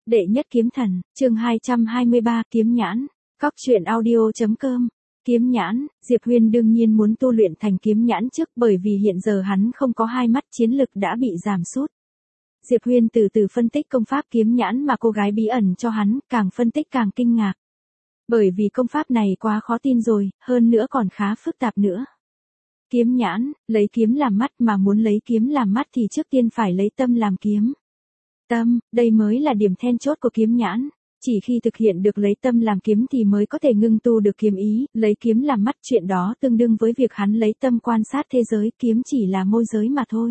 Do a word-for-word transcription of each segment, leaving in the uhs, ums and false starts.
Đệ nhất kiếm thần, chương hai trăm hai mươi ba, kiếm nhãn. Cóc truyện audio chấm com. Kiếm nhãn, Diệp Huyên đương nhiên muốn tu luyện thành kiếm nhãn trước, bởi vì hiện giờ hắn không có hai mắt, chiến lực đã bị giảm sút. Diệp Huyên từ từ phân tích công pháp kiếm nhãn mà cô gái bí ẩn cho hắn, càng phân tích càng kinh ngạc. Bởi vì công pháp này quá khó tin rồi, hơn nữa còn khá phức tạp nữa. Kiếm nhãn, lấy kiếm làm mắt, mà muốn lấy kiếm làm mắt thì trước tiên phải lấy tâm làm kiếm. Tâm, đây mới là điểm then chốt của kiếm nhãn. Chỉ khi thực hiện được lấy tâm làm kiếm thì mới có thể ngưng tu được kiếm ý, lấy kiếm làm mắt, chuyện đó tương đương với việc hắn lấy tâm quan sát thế giới, kiếm chỉ là môi giới mà thôi.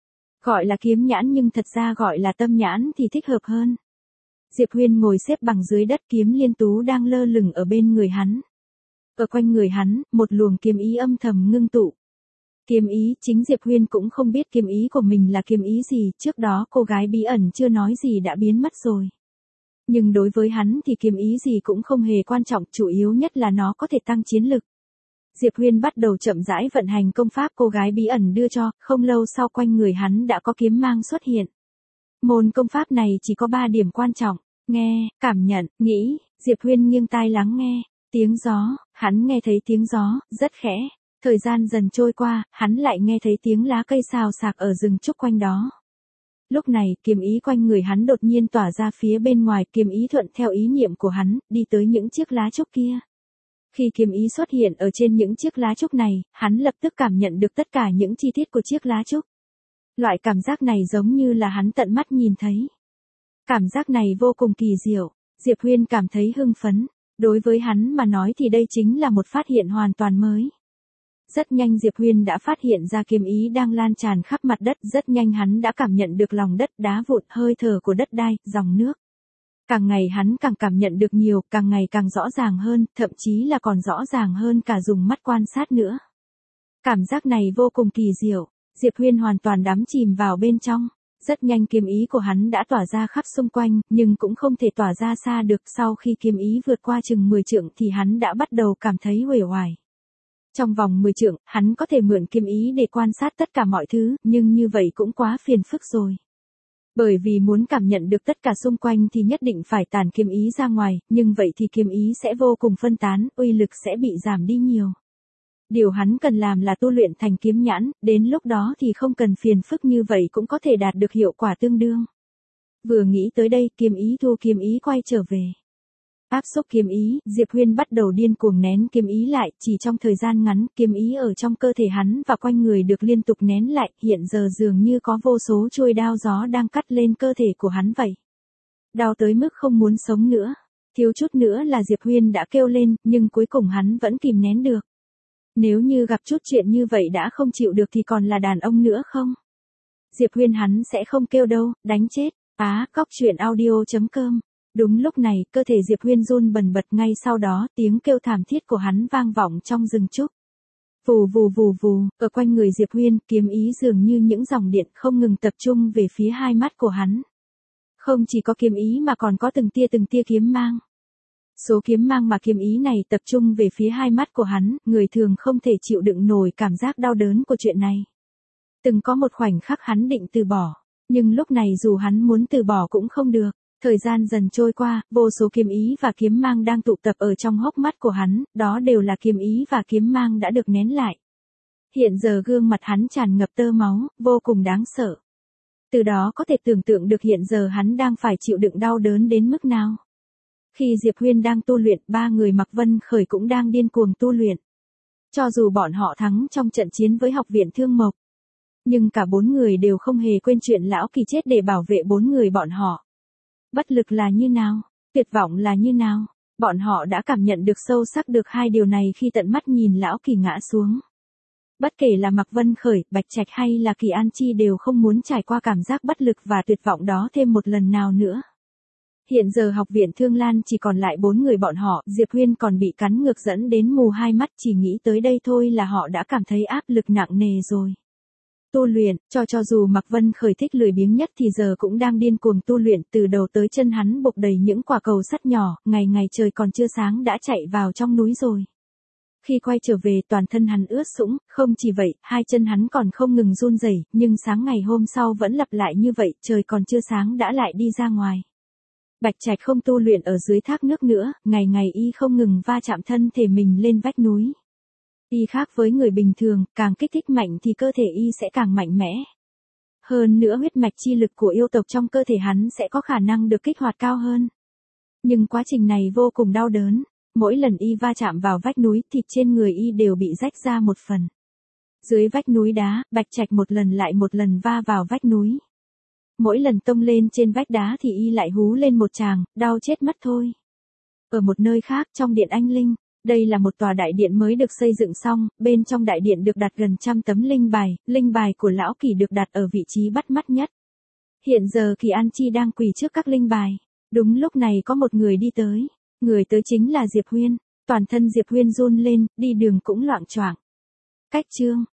Gọi là kiếm nhãn nhưng thật ra gọi là tâm nhãn thì thích hợp hơn. Diệp Huyên ngồi xếp bằng dưới đất, kiếm liên tú đang lơ lửng ở bên người hắn. Ở quanh người hắn, một luồng kiếm ý âm thầm ngưng tụ. Kiếm ý, chính Diệp Huyên cũng không biết kiếm ý của mình là kiếm ý gì, trước đó cô gái bí ẩn chưa nói gì đã biến mất rồi. Nhưng đối với hắn thì kiếm ý gì cũng không hề quan trọng, chủ yếu nhất là nó có thể tăng chiến lực. Diệp Huyên bắt đầu chậm rãi vận hành công pháp cô gái bí ẩn đưa cho, không lâu sau quanh người hắn đã có kiếm mang xuất hiện. Môn công pháp này chỉ có ba điểm quan trọng, nghe, cảm nhận, nghĩ. Diệp Huyên nghiêng tai lắng nghe, tiếng gió, hắn nghe thấy tiếng gió, rất khẽ. Thời gian dần trôi qua, hắn lại nghe thấy tiếng lá cây xào xạc ở rừng trúc quanh đó. Lúc này, kiếm ý quanh người hắn đột nhiên tỏa ra phía bên ngoài, kiếm ý thuận theo ý niệm của hắn, đi tới những chiếc lá trúc kia. Khi kiếm ý xuất hiện ở trên những chiếc lá trúc này, hắn lập tức cảm nhận được tất cả những chi tiết của chiếc lá trúc. Loại cảm giác này giống như là hắn tận mắt nhìn thấy. Cảm giác này vô cùng kỳ diệu, Diệp Huyên cảm thấy hưng phấn. Đối với hắn mà nói thì đây chính là một phát hiện hoàn toàn mới. Rất nhanh Diệp Huyên đã phát hiện ra kiếm ý đang lan tràn khắp mặt đất, rất nhanh hắn đã cảm nhận được lòng đất, đá vụn, hơi thở của đất đai, dòng nước. Càng ngày hắn càng cảm nhận được nhiều, càng ngày càng rõ ràng hơn, thậm chí là còn rõ ràng hơn cả dùng mắt quan sát nữa. Cảm giác này vô cùng kỳ diệu, Diệp Huyên hoàn toàn đắm chìm vào bên trong. Rất nhanh kiếm ý của hắn đã tỏa ra khắp xung quanh, nhưng cũng không thể tỏa ra xa được, sau khi kiếm ý vượt qua chừng mười trượng thì hắn đã bắt đầu cảm thấy uể oải. Trong vòng mười trượng, hắn có thể mượn kiếm ý để quan sát tất cả mọi thứ, nhưng như vậy cũng quá phiền phức rồi. Bởi vì muốn cảm nhận được tất cả xung quanh thì nhất định phải tản kiếm ý ra ngoài, nhưng vậy thì kiếm ý sẽ vô cùng phân tán, uy lực sẽ bị giảm đi nhiều. Điều hắn cần làm là tu luyện thành kiếm nhãn, đến lúc đó thì không cần phiền phức như vậy cũng có thể đạt được hiệu quả tương đương. Vừa nghĩ tới đây, kiếm ý thu kiếm ý quay trở về. Áp xúc kiếm ý, Diệp Huyên bắt đầu điên cuồng nén kiếm ý lại, chỉ trong thời gian ngắn, kiếm ý ở trong cơ thể hắn và quanh người được liên tục nén lại, hiện giờ dường như có vô số chuôi đao gió đang cắt lên cơ thể của hắn vậy. Đau tới mức không muốn sống nữa, thiếu chút nữa là Diệp Huyên đã kêu lên, nhưng cuối cùng hắn vẫn kìm nén được. Nếu như gặp chút chuyện như vậy đã không chịu được thì còn là đàn ông nữa không? Diệp Huyên hắn sẽ không kêu đâu, đánh chết. Á, cóc truyện audio chấm com. Đúng lúc này, cơ thể Diệp Huyên run bần bật, ngay sau đó, tiếng kêu thảm thiết của hắn vang vọng trong rừng trúc. Vù vù vù vù, ở quanh người Diệp Huyên, kiếm ý dường như những dòng điện không ngừng tập trung về phía hai mắt của hắn. Không chỉ có kiếm ý mà còn có từng tia từng tia kiếm mang. Số kiếm mang mà kiếm ý này tập trung về phía hai mắt của hắn, người thường không thể chịu đựng nổi cảm giác đau đớn của chuyện này. Từng có một khoảnh khắc hắn định từ bỏ, nhưng lúc này dù hắn muốn từ bỏ cũng không được. Thời gian dần trôi qua, vô số kiếm ý và kiếm mang đang tụ tập ở trong hốc mắt của hắn, đó đều là kiếm ý và kiếm mang đã được nén lại. Hiện giờ gương mặt hắn tràn ngập tơ máu, vô cùng đáng sợ. Từ đó có thể tưởng tượng được hiện giờ hắn đang phải chịu đựng đau đớn đến mức nào. Khi Diệp Huyên đang tu luyện, ba người Mạc Vân Khởi cũng đang điên cuồng tu luyện. Cho dù bọn họ thắng trong trận chiến với học viện Thương Mộc, nhưng cả bốn người đều không hề quên chuyện lão Kỳ chết để bảo vệ bốn người bọn họ. Bất lực là như nào, tuyệt vọng là như nào, bọn họ đã cảm nhận được sâu sắc được hai điều này khi tận mắt nhìn lão Kỳ ngã xuống. Bất kể là Mạc Vân Khởi, Bạch Trạch hay là Kỳ An Chi đều không muốn trải qua cảm giác bất lực và tuyệt vọng đó thêm một lần nào nữa. Hiện giờ học viện Thương Lan chỉ còn lại bốn người bọn họ, Diệp Huyên còn bị cắn ngược dẫn đến mù hai mắt, chỉ nghĩ tới đây thôi là họ đã cảm thấy áp lực nặng nề rồi. Tu luyện, cho cho dù Mạc Vân Khởi thích lười biếng nhất thì giờ cũng đang điên cuồng tu luyện, từ đầu tới chân hắn bộc đầy những quả cầu sắt nhỏ, ngày ngày trời còn chưa sáng đã chạy vào trong núi rồi. Khi quay trở về toàn thân hắn ướt sũng, không chỉ vậy, hai chân hắn còn không ngừng run rẩy, nhưng sáng ngày hôm sau vẫn lặp lại như vậy, trời còn chưa sáng đã lại đi ra ngoài. Bạch Trạch không tu luyện ở dưới thác nước nữa, ngày ngày y không ngừng va chạm thân thể mình lên vách núi. Y khác với người bình thường, càng kích thích mạnh thì cơ thể y sẽ càng mạnh mẽ. Hơn nữa huyết mạch chi lực của yêu tộc trong cơ thể hắn sẽ có khả năng được kích hoạt cao hơn. Nhưng quá trình này vô cùng đau đớn, mỗi lần y va chạm vào vách núi thịt trên người y đều bị rách ra một phần. Dưới vách núi đá, Bạch Trạch một lần lại một lần va vào vách núi. Mỗi lần tông lên trên vách đá thì y lại hú lên một tràng, đau chết mất thôi. Ở một nơi khác trong điện Anh Linh, đây là một tòa đại điện mới được xây dựng xong, bên trong đại điện được đặt gần trăm tấm linh bài, linh bài của lão Kỳ được đặt ở vị trí bắt mắt nhất. Hiện giờ Kỳ An Chi đang quỳ trước các linh bài. Đúng lúc này có một người đi tới, người tới chính là Diệp Huyên, toàn thân Diệp Huyên run lên, đi đường cũng loạng choạng. Cách chương